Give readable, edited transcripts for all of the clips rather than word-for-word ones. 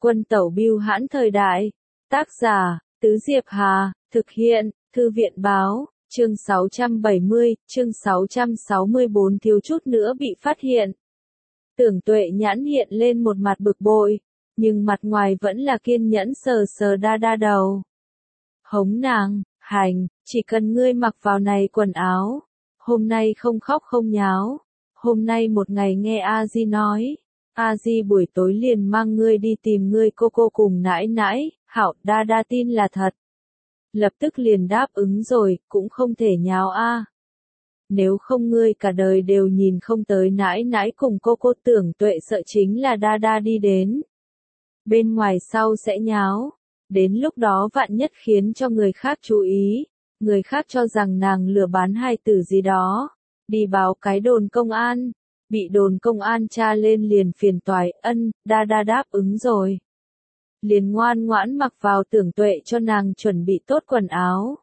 Quân tẩu bưu hãn thời đại. Tác giả, Tứ Diệp Hà, thực hiện, Thư viện báo, chương 670, chương 664 thiếu chút nữa bị phát hiện. Tưởng Tuệ nhãn hiện lên một mặt bực bội, nhưng mặt ngoài vẫn là kiên nhẫn sờ sờ đa đa đầu. Hống nàng, hành, chỉ cần ngươi mặc vào này quần áo, hôm nay không khóc không nháo, hôm nay một ngày nghe A Di nói, A Di buổi tối liền mang ngươi đi tìm ngươi cô cùng nãi nãi, hảo, đa đa tin là thật. Lập tức liền đáp ứng rồi, cũng không thể nháo a. Nếu không ngươi cả đời đều nhìn không tới nãi nãi cùng cô Tưởng Tuệ sợ chính là đa đa đi đến. Bên ngoài sau sẽ nháo, đến lúc đó vạn nhất khiến cho người khác chú ý, người khác cho rằng nàng lừa bán hài tử gì đó, đi báo cái đồn công an, bị đồn công an tra lên liền phiền toái. Đa đa đáp ứng rồi. Liền ngoan ngoãn mặc vào Tưởng Tuệ cho nàng chuẩn bị tốt quần áo.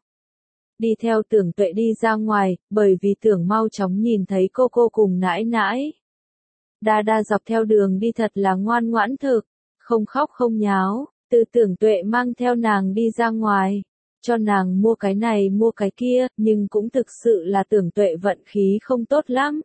Đi theo Tưởng Tuệ đi ra ngoài, bởi vì tưởng mau chóng nhìn thấy cô cùng nãi nãi. Đa đa dọc theo đường đi thật là ngoan ngoãn thực, không khóc không nháo, từ Tưởng Tuệ mang theo nàng đi ra ngoài, cho nàng mua cái này mua cái kia, nhưng cũng thực sự là Tưởng Tuệ vận khí không tốt lắm.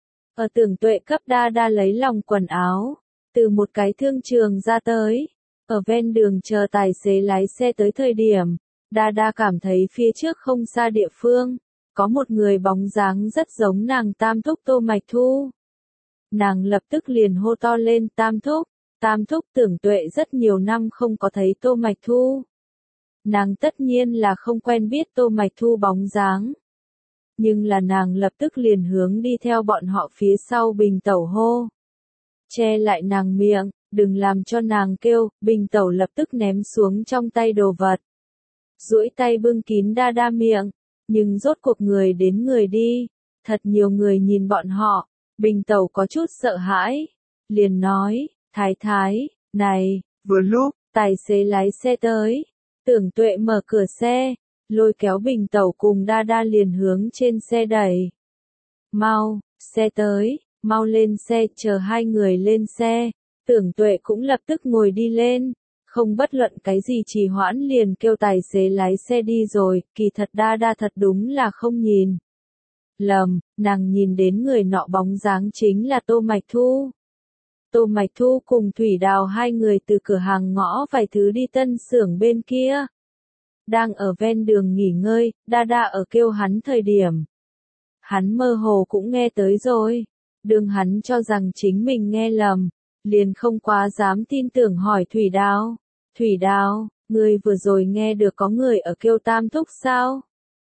Ở Tưởng Tuệ cấp đa đa lấy lòng quần áo, từ một cái thương trường ra tới. Ở ven đường chờ tài xế lái xe tới thời điểm, đa đa cảm thấy phía trước không xa địa phương, có một người bóng dáng rất giống nàng Tam Thúc Tô Mạch Thu. Nàng lập tức liền hô to lên Tam Thúc Tưởng Tuệ rất nhiều năm không có thấy Tô Mạch Thu. Nàng tất nhiên là không quen biết Tô Mạch Thu bóng dáng. Nhưng là nàng lập tức liền hướng đi theo bọn họ phía sau Bình Tẩu hô. Che lại nàng miệng. Đừng làm cho nàng kêu, Bình Tẩu lập tức ném xuống trong tay đồ vật. Duỗi tay bưng kín đa đa miệng, nhưng rốt cuộc người đến người đi, thật nhiều người nhìn bọn họ, Bình Tẩu có chút sợ hãi, liền nói, Thái, này, vừa lúc, tài xế lái xe tới, Tưởng Tuệ mở cửa xe, lôi kéo Bình Tẩu cùng đa đa liền hướng trên xe đẩy. Mau, xe tới, mau lên xe, chờ hai người lên xe. Tưởng Tuệ cũng lập tức ngồi đi lên, không bất luận cái gì trì hoãn liền kêu tài xế lái xe đi rồi, kỳ thật đa đa thật đúng là không nhìn. Lầm, nàng nhìn đến người nọ bóng dáng chính là Tô Mạch Thu. Tô Mạch Thu cùng Thủy Đào hai người từ cửa hàng ngõ vài thứ đi tân xưởng bên kia. Đang ở ven đường nghỉ ngơi, đa đa ở kêu hắn thời điểm. Hắn mơ hồ cũng nghe tới rồi, đường hắn cho rằng chính mình nghe lầm. Liền không quá dám tin tưởng hỏi Thủy Đào, ngươi vừa rồi nghe được có người ở kêu Tam Thúc sao?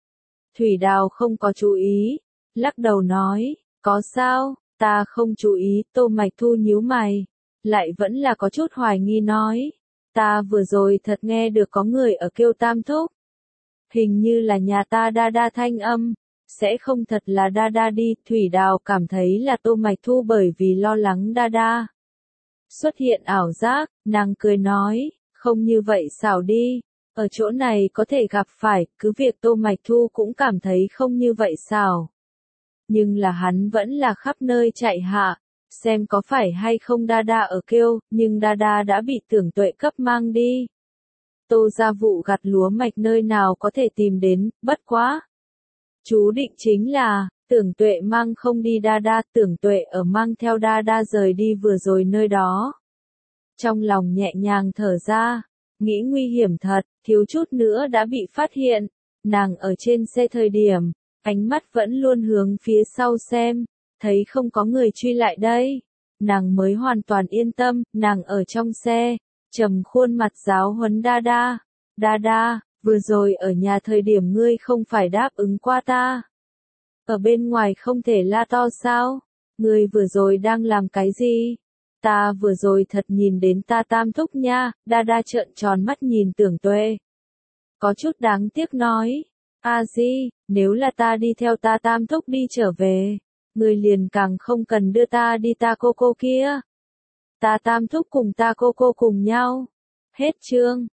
Thủy Đào không có chú ý, lắc đầu nói, có sao, ta không chú ý. Tô Mạch Thu nhíu mày, lại vẫn là có chút hoài nghi nói, ta vừa rồi thật nghe được có người ở kêu Tam Thúc. Hình như là nhà ta đa đa thanh âm, sẽ không thật là đa đa đi. Thủy Đào cảm thấy là Tô Mạch Thu bởi vì lo lắng đa đa xuất hiện ảo giác, nàng cười nói, không như vậy xảo đi, ở chỗ này có thể gặp phải, cứ việc Tô Mạch Thu cũng cảm thấy không như vậy xảo. Nhưng là hắn vẫn là khắp nơi chạy hạ, xem có phải hay không đa đa ở kêu, nhưng đa đa đã bị Tưởng Tuệ cấp mang đi. Tô gia vụ gặt lúa mạch nơi nào có thể tìm đến, bất quá. Chú định chính là, Tưởng Tuệ mang không đi đa đa, Tưởng Tuệ ở mang theo đa đa rời đi vừa rồi nơi đó. Trong lòng nhẹ nhàng thở ra, nghĩ nguy hiểm thật, thiếu chút nữa đã bị phát hiện. Nàng ở trên xe thời điểm, ánh mắt vẫn luôn hướng phía sau xem, thấy không có người truy lại đây. Nàng mới hoàn toàn yên tâm, nàng ở trong xe, trầm khuôn mặt giáo huấn đa đa. Đa đa, vừa rồi ở nhà thời điểm ngươi không phải đáp ứng qua ta. Ở bên ngoài không thể la to sao? Ngươi vừa rồi đang làm cái gì? Ta vừa rồi thật nhìn đến ta Tam Thúc nha. Đa đa trợn tròn mắt nhìn Tưởng Tuệ. Có chút đáng tiếc nói. A Di, nếu là ta đi theo ta Tam Thúc đi trở về, ngươi liền càng không cần đưa ta đi ta cô kia. Ta Tam Thúc cùng ta cô cùng nhau. Hết chương.